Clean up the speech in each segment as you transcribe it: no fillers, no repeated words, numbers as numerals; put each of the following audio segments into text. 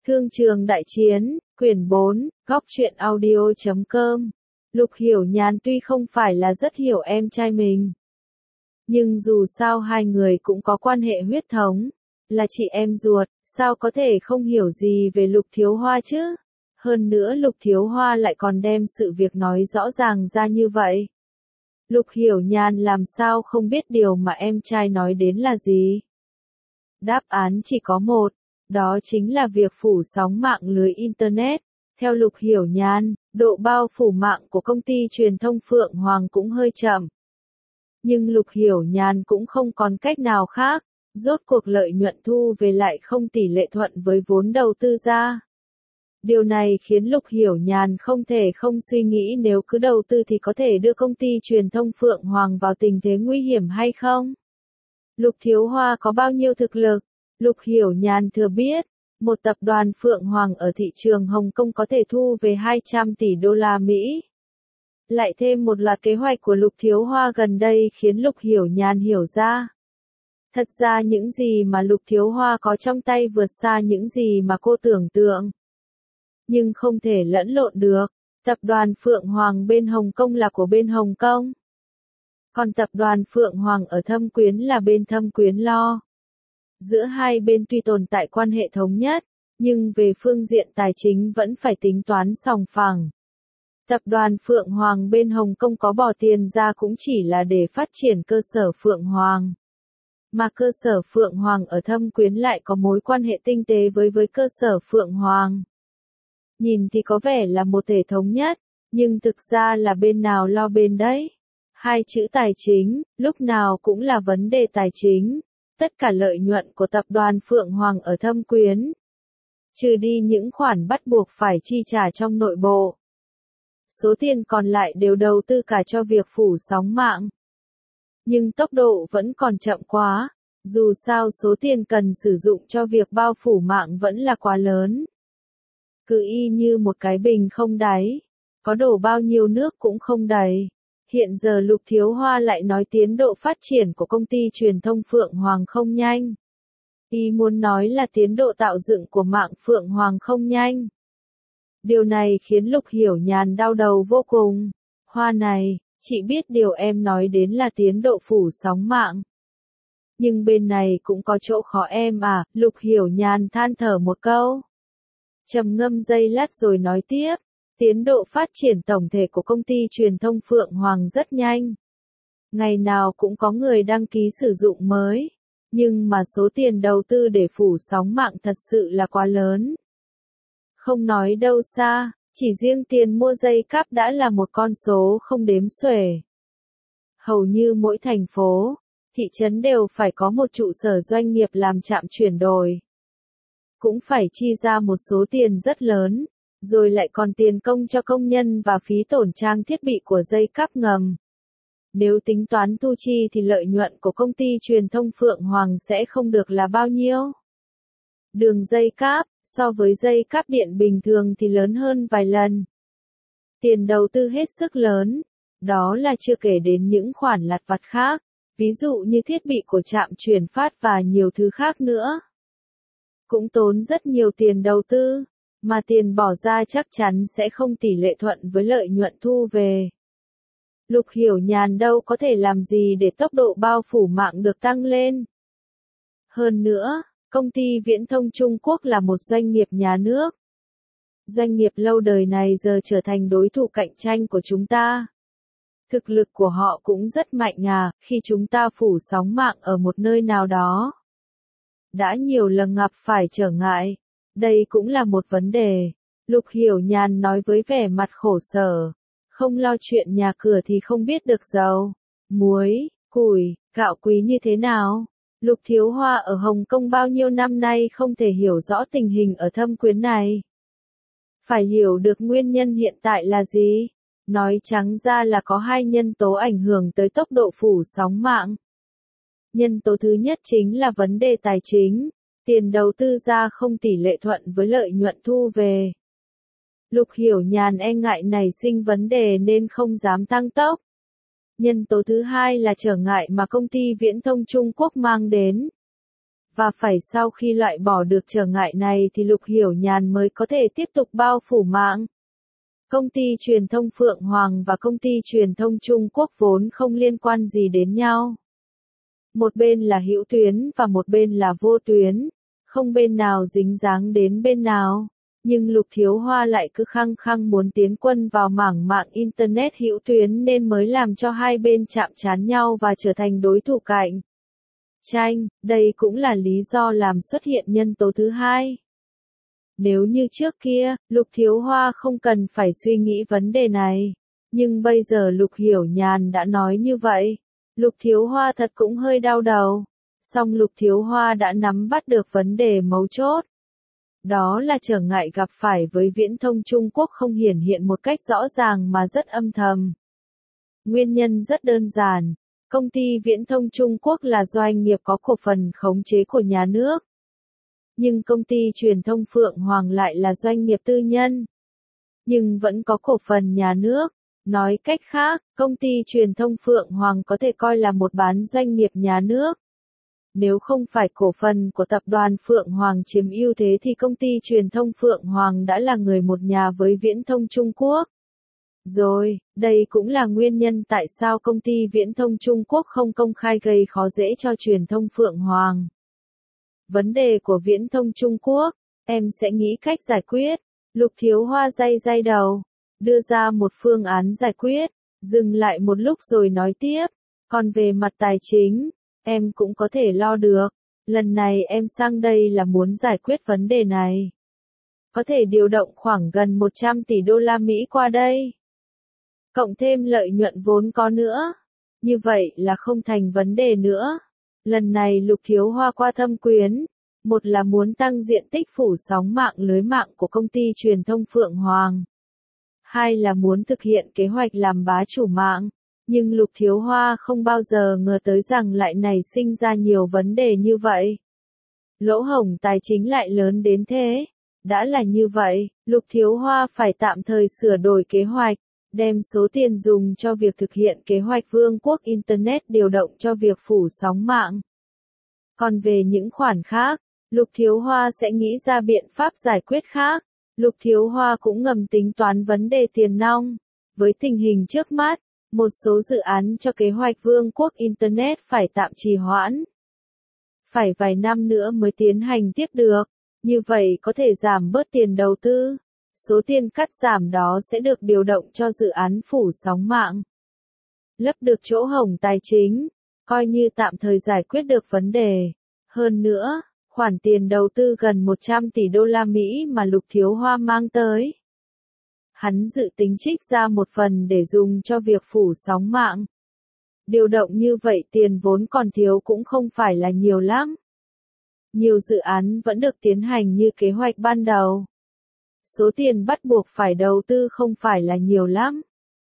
Thương trường đại chiến, quyển 4, góc truyện audio.com. Lục Hiểu Nhàn tuy không phải là rất hiểu em trai mình, nhưng dù sao hai người cũng có quan hệ huyết thống, là chị em ruột, sao có thể không hiểu gì về Lục Thiếu Hoa chứ? Hơn nữa Lục Thiếu Hoa lại còn đem sự việc nói rõ ràng ra như vậy. Lục Hiểu Nhàn làm sao không biết điều mà em trai nói đến là gì? Đáp án chỉ có một, đó chính là việc phủ sóng mạng lưới Internet. Theo Lục Hiểu Nhàn, độ bao phủ mạng của công ty truyền thông Phượng Hoàng cũng hơi chậm. Nhưng Lục Hiểu Nhàn cũng không còn cách nào khác, rốt cuộc lợi nhuận thu về lại không tỷ lệ thuận với vốn đầu tư ra. Điều này khiến Lục Hiểu Nhàn không thể không suy nghĩ nếu cứ đầu tư thì có thể đưa công ty truyền thông Phượng Hoàng vào tình thế nguy hiểm hay không? Lục Thiếu Hoa có bao nhiêu thực lực? Lục Hiểu Nhàn thừa biết, một tập đoàn Phượng Hoàng ở thị trường Hồng Kông có thể thu về 200 tỷ đô la Mỹ. Lại thêm một loạt kế hoạch của Lục Thiếu Hoa gần đây khiến Lục Hiểu Nhàn hiểu ra. Thật ra những gì mà Lục Thiếu Hoa có trong tay vượt xa những gì mà cô tưởng tượng. Nhưng không thể lẫn lộn được, tập đoàn Phượng Hoàng bên Hồng Kông là của bên Hồng Kông. Còn tập đoàn Phượng Hoàng ở Thâm Quyến là bên Thâm Quyến lo. Giữa hai bên tuy tồn tại quan hệ thống nhất, nhưng về phương diện tài chính vẫn phải tính toán sòng phẳng. Tập đoàn Phượng Hoàng bên Hồng Kông có bỏ tiền ra cũng chỉ là để phát triển cơ sở Phượng Hoàng. Mà cơ sở Phượng Hoàng ở Thâm Quyến lại có mối quan hệ tinh tế với cơ sở Phượng Hoàng. Nhìn thì có vẻ là một thể thống nhất, nhưng thực ra là bên nào lo bên đấy. Hai chữ tài chính, lúc nào cũng là vấn đề tài chính. Tất cả lợi nhuận của tập đoàn Phượng Hoàng ở Thâm Quyến, trừ đi những khoản bắt buộc phải chi trả trong nội bộ, số tiền còn lại đều đầu tư cả cho việc phủ sóng mạng. Nhưng tốc độ vẫn còn chậm quá, dù sao số tiền cần sử dụng cho việc bao phủ mạng vẫn là quá lớn. Cứ y như một cái bình không đáy, có đổ bao nhiêu nước cũng không đầy. Hiện giờ Lục Thiếu Hoa lại nói tiến độ phát triển của công ty truyền thông Phượng Hoàng không nhanh. Y muốn nói là tiến độ tạo dựng của mạng Phượng Hoàng không nhanh. Điều này khiến Lục Hiểu Nhàn đau đầu vô cùng. Hoa này, chị biết điều em nói đến là tiến độ phủ sóng mạng. Nhưng bên này cũng có chỗ khó em à, Lục Hiểu Nhàn than thở một câu. Trầm ngâm giây lát rồi nói tiếp. Tiến độ phát triển tổng thể của công ty truyền thông Phượng Hoàng rất nhanh. Ngày nào cũng có người đăng ký sử dụng mới. Nhưng mà số tiền đầu tư để phủ sóng mạng thật sự là quá lớn. Không nói đâu xa, chỉ riêng tiền mua dây cáp đã là một con số không đếm xuể. Hầu như mỗi thành phố, thị trấn đều phải có một trụ sở doanh nghiệp làm trạm chuyển đổi. Cũng phải chi ra một số tiền rất lớn. Rồi lại còn tiền công cho công nhân và phí tổn trang thiết bị của dây cáp ngầm. Nếu tính toán thu chi thì lợi nhuận của công ty truyền thông Phượng Hoàng sẽ không được là bao nhiêu. Đường dây cáp, so với dây cáp điện bình thường thì lớn hơn vài lần. Tiền đầu tư hết sức lớn, đó là chưa kể đến những khoản lặt vặt khác, ví dụ như thiết bị của trạm truyền phát và nhiều thứ khác nữa. Cũng tốn rất nhiều tiền đầu tư. Mà tiền bỏ ra chắc chắn sẽ không tỷ lệ thuận với lợi nhuận thu về. Lục Hiểu Nhàn đâu có thể làm gì để tốc độ bao phủ mạng được tăng lên. Hơn nữa, công ty viễn thông Trung Quốc là một doanh nghiệp nhà nước. Doanh nghiệp lâu đời này giờ trở thành đối thủ cạnh tranh của chúng ta. Thực lực của họ cũng rất mạnh à, khi chúng ta phủ sóng mạng ở một nơi nào đó. Đã nhiều lần gặp phải trở ngại. Đây cũng là một vấn đề. Lục Hiểu Nhàn nói với vẻ mặt khổ sở. Không lo chuyện nhà cửa thì không biết được dầu, muối, củi, gạo quý như thế nào. Lục Thiếu Hoa ở Hồng Kông bao nhiêu năm nay không thể hiểu rõ tình hình ở Thâm Quyến này. Phải hiểu được nguyên nhân hiện tại là gì. Nói trắng ra là có hai nhân tố ảnh hưởng tới tốc độ phủ sóng mạng. Nhân tố thứ nhất chính là vấn đề tài chính. Tiền đầu tư ra không tỷ lệ thuận với lợi nhuận thu về. Lục Hiểu Nhàn e ngại nảy sinh vấn đề nên không dám tăng tốc. Nhân tố thứ hai là trở ngại mà công ty viễn thông Trung Quốc mang đến. Và phải sau khi loại bỏ được trở ngại này thì Lục Hiểu Nhàn mới có thể tiếp tục bao phủ mạng. Công ty truyền thông Phượng Hoàng và công ty truyền thông Trung Quốc vốn không liên quan gì đến nhau. Một bên là hữu tuyến và một bên là vô tuyến, không bên nào dính dáng đến bên nào. Nhưng Lục Thiếu Hoa lại cứ khăng khăng muốn tiến quân vào mảng mạng Internet hữu tuyến nên mới làm cho hai bên chạm trán nhau và trở thành đối thủ cạnh tranh. Đây cũng là lý do làm xuất hiện nhân tố thứ hai. Nếu như trước kia, Lục Thiếu Hoa không cần phải suy nghĩ vấn đề này. Nhưng bây giờ Lục Hiểu Nhàn đã nói như vậy. Lục Thiếu Hoa thật cũng hơi đau đầu. Song Lục Thiếu Hoa đã nắm bắt được vấn đề mấu chốt. Đó là trở ngại gặp phải với viễn thông Trung Quốc không hiển hiện một cách rõ ràng mà rất âm thầm. Nguyên nhân rất đơn giản. Công ty viễn thông Trung Quốc là doanh nghiệp có cổ phần khống chế của nhà nước. Nhưng công ty truyền thông Phượng Hoàng lại là doanh nghiệp tư nhân. Nhưng vẫn có cổ phần nhà nước. Nói cách khác, công ty truyền thông Phượng Hoàng có thể coi là một bán doanh nghiệp nhà nước. Nếu không phải cổ phần của tập đoàn Phượng Hoàng chiếm ưu thế thì công ty truyền thông Phượng Hoàng đã là người một nhà với viễn thông Trung Quốc. Rồi, đây cũng là nguyên nhân tại sao công ty viễn thông Trung Quốc không công khai gây khó dễ cho truyền thông Phượng Hoàng. Vấn đề của viễn thông Trung Quốc, em sẽ nghĩ cách giải quyết. Lục Thiếu Hoa day đầu, đưa ra một phương án giải quyết, dừng lại một lúc rồi nói tiếp. Còn về mặt tài chính, em cũng có thể lo được. Lần này em sang đây là muốn giải quyết vấn đề này. Có thể điều động khoảng gần 100 tỷ đô la Mỹ qua đây. Cộng thêm lợi nhuận vốn có nữa. Như vậy là không thành vấn đề nữa. Lần này Lục Thiếu Hoa qua thâm quyến. Một là muốn tăng diện tích phủ sóng mạng lưới mạng của công ty truyền thông Phượng Hoàng. Hai là muốn thực hiện kế hoạch làm bá chủ mạng. Nhưng Lục Thiếu Hoa không bao giờ ngờ tới rằng lại nảy sinh ra nhiều vấn đề như vậy. Lỗ hổng tài chính lại lớn đến thế. Đã là như vậy, Lục Thiếu Hoa phải tạm thời sửa đổi kế hoạch, đem số tiền dùng cho việc thực hiện kế hoạch Vương quốc Internet điều động cho việc phủ sóng mạng. Còn về những khoản khác, Lục Thiếu Hoa sẽ nghĩ ra biện pháp giải quyết khác. Lục Thiếu Hoa cũng ngầm tính toán vấn đề tiền nong. Với tình hình trước mắt, một số dự án cho kế hoạch Vương quốc Internet phải tạm trì hoãn. Phải vài năm nữa mới tiến hành tiếp được. Như vậy có thể giảm bớt tiền đầu tư. Số tiền cắt giảm đó sẽ được điều động cho dự án phủ sóng mạng. Lấp được chỗ hổng tài chính, coi như tạm thời giải quyết được vấn đề. Hơn nữa, khoản tiền đầu tư gần 100 tỷ đô la Mỹ mà Lục Thiếu Hoa mang tới. Hắn dự tính trích ra một phần để dùng cho việc phủ sóng mạng. Điều động như vậy tiền vốn còn thiếu cũng không phải là nhiều lắm. Nhiều dự án vẫn được tiến hành như kế hoạch ban đầu. Số tiền bắt buộc phải đầu tư không phải là nhiều lắm.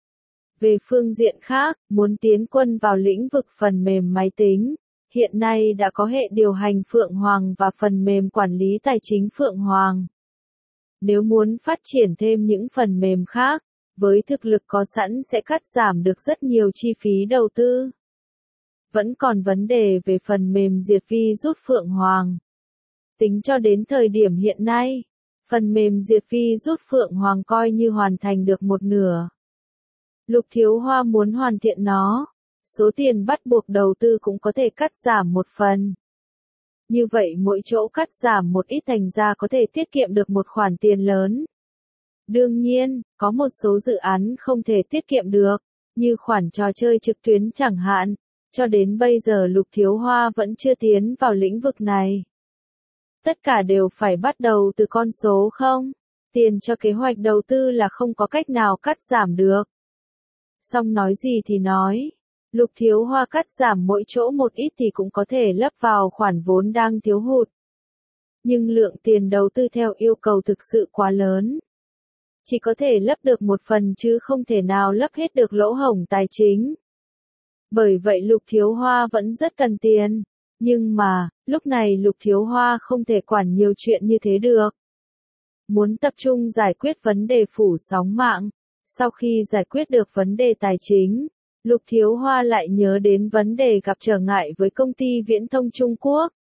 Về phương diện khác, muốn tiến quân vào lĩnh vực phần mềm máy tính, hiện nay đã có hệ điều hành Phượng Hoàng và phần mềm quản lý tài chính Phượng Hoàng. Nếu muốn phát triển thêm những phần mềm khác, với thực lực có sẵn sẽ cắt giảm được rất nhiều chi phí đầu tư. Vẫn còn vấn đề về phần mềm diệt virus Phượng Hoàng. Tính cho đến thời điểm hiện nay, phần mềm diệt virus Phượng Hoàng coi như hoàn thành được một nửa. Lục Thiếu Hoa muốn hoàn thiện nó, số tiền bắt buộc đầu tư cũng có thể cắt giảm một phần. Như vậy mỗi chỗ cắt giảm một ít thành ra có thể tiết kiệm được một khoản tiền lớn. Đương nhiên, có một số dự án không thể tiết kiệm được, như khoản trò chơi trực tuyến chẳng hạn. Cho đến bây giờ Lục Thiếu Hoa vẫn chưa tiến vào lĩnh vực này. Tất cả đều phải bắt đầu từ con số không. Tiền cho kế hoạch đầu tư là không có cách nào cắt giảm được. Xong nói gì thì nói. Lục Thiếu Hoa cắt giảm mỗi chỗ một ít thì cũng có thể lấp vào khoản vốn đang thiếu hụt. Nhưng lượng tiền đầu tư theo yêu cầu thực sự quá lớn. Chỉ có thể lấp được một phần chứ không thể nào lấp hết được lỗ hổng tài chính. Bởi vậy Lục Thiếu Hoa vẫn rất cần tiền. Nhưng mà, lúc này Lục Thiếu Hoa không thể quản nhiều chuyện như thế được. Muốn tập trung giải quyết vấn đề phủ sóng mạng. Sau khi giải quyết được vấn đề tài chính, Lục Thiếu Hoa lại nhớ đến vấn đề gặp trở ngại với công ty viễn thông Trung Quốc.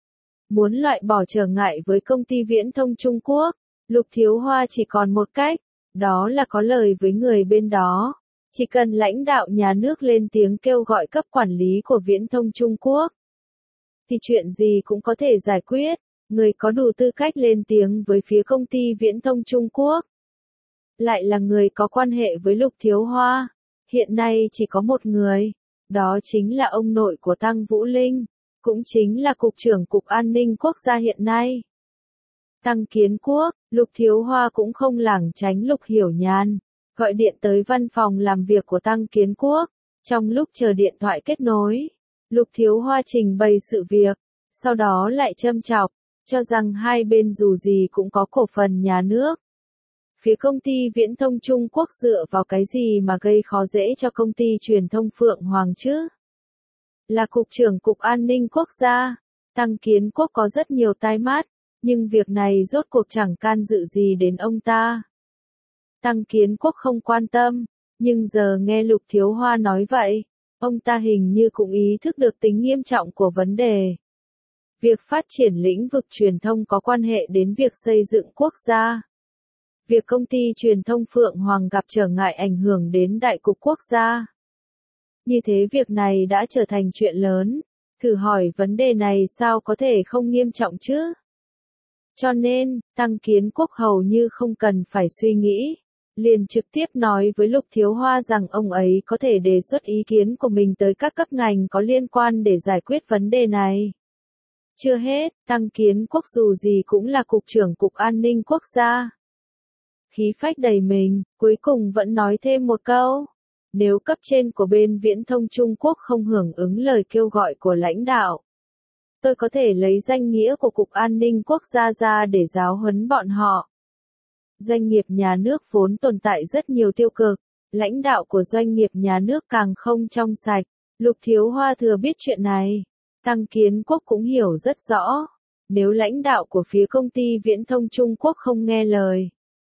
Muốn loại bỏ trở ngại với công ty viễn thông Trung Quốc, Lục Thiếu Hoa chỉ còn một cách, đó là có lời với người bên đó. Chỉ cần lãnh đạo nhà nước lên tiếng kêu gọi cấp quản lý của viễn thông Trung Quốc, thì chuyện gì cũng có thể giải quyết. Người có đủ tư cách lên tiếng với phía công ty viễn thông Trung Quốc, lại là người có quan hệ với Lục Thiếu Hoa. Hiện nay chỉ có một người, đó chính là ông nội của Tăng Vũ Linh, cũng chính là Cục trưởng Cục An ninh Quốc gia hiện nay. Tăng Kiến Quốc. Lục Thiếu Hoa cũng không lảng tránh Lục Hiểu Nhàn, gọi điện tới văn phòng làm việc của Tăng Kiến Quốc. Trong lúc chờ điện thoại kết nối, Lục Thiếu Hoa trình bày sự việc, sau đó lại châm chọc, cho rằng hai bên dù gì cũng có cổ phần nhà nước. Phía công ty viễn thông Trung Quốc dựa vào cái gì mà gây khó dễ cho công ty truyền thông Phượng Hoàng chứ? Là Cục trưởng Cục An ninh Quốc gia, Tăng Kiến Quốc có rất nhiều tai mắt, nhưng việc này rốt cuộc chẳng can dự gì đến ông ta. Tăng Kiến Quốc không quan tâm, nhưng giờ nghe Lục Thiếu Hoa nói vậy, ông ta hình như cũng ý thức được tính nghiêm trọng của vấn đề. Việc phát triển lĩnh vực truyền thông có quan hệ đến việc xây dựng quốc gia. Việc công ty truyền thông Phượng Hoàng gặp trở ngại ảnh hưởng đến đại cục quốc gia. Như thế việc này đã trở thành chuyện lớn, thử hỏi vấn đề này sao có thể không nghiêm trọng chứ? Cho nên, Tăng Kiến Quốc hầu như không cần phải suy nghĩ, liền trực tiếp nói với Lục Thiếu Hoa rằng ông ấy có thể đề xuất ý kiến của mình tới các cấp ngành có liên quan để giải quyết vấn đề này. Chưa hết, Tăng Kiến Quốc dù gì cũng là Cục trưởng Cục An ninh Quốc gia. Khí phách đầy mình, cuối cùng vẫn nói thêm một câu. Nếu cấp trên của bên viễn thông Trung Quốc không hưởng ứng lời kêu gọi của lãnh đạo, tôi có thể lấy danh nghĩa của Cục An ninh Quốc gia ra để giáo huấn bọn họ. Doanh nghiệp nhà nước vốn tồn tại rất nhiều tiêu cực, lãnh đạo của doanh nghiệp nhà nước càng không trong sạch. Lục Thiếu Hoa thừa biết chuyện này, Tăng Kiến Quốc cũng hiểu rất rõ. Nếu lãnh đạo của phía công ty viễn thông Trung Quốc không nghe lời,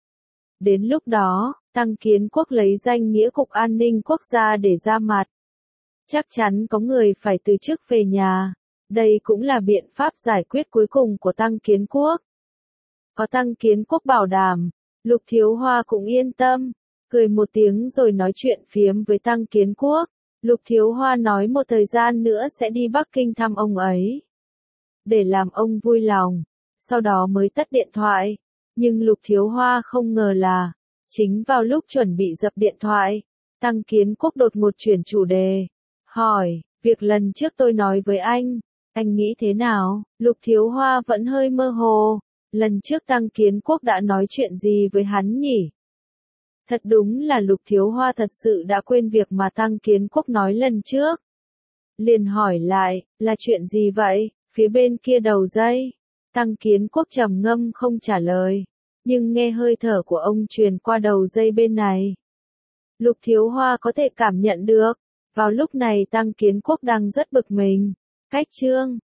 đến lúc đó, Tăng Kiến Quốc lấy danh nghĩa Cục An ninh Quốc gia để ra mặt. Chắc chắn có người phải từ chức về nhà. Đây cũng là biện pháp giải quyết cuối cùng của Tăng Kiến Quốc. Có Tăng Kiến Quốc bảo đảm, Lục Thiếu Hoa cũng yên tâm, cười một tiếng rồi nói chuyện phiếm với Tăng Kiến Quốc. Lục Thiếu Hoa nói một thời gian nữa sẽ đi Bắc Kinh thăm ông ấy, để làm ông vui lòng, sau đó mới tắt điện thoại. Nhưng Lục Thiếu Hoa không ngờ là, chính vào lúc chuẩn bị dập điện thoại, Tăng Kiến Quốc đột ngột chuyển chủ đề, hỏi, việc lần trước tôi nói với anh nghĩ thế nào? Lục Thiếu Hoa vẫn hơi mơ hồ, lần trước Tăng Kiến Quốc đã nói chuyện gì với hắn nhỉ? Thật đúng là Lục Thiếu Hoa thật sự đã quên việc mà Tăng Kiến Quốc nói lần trước. Liền hỏi lại, là chuyện gì vậy? Phía bên kia đầu dây. Tăng Kiến Quốc trầm ngâm không trả lời, nhưng nghe hơi thở của ông truyền qua đầu dây bên này. Lục Thiếu Hoa có thể cảm nhận được, vào lúc này Tăng Kiến Quốc đang rất bực mình. Cách chương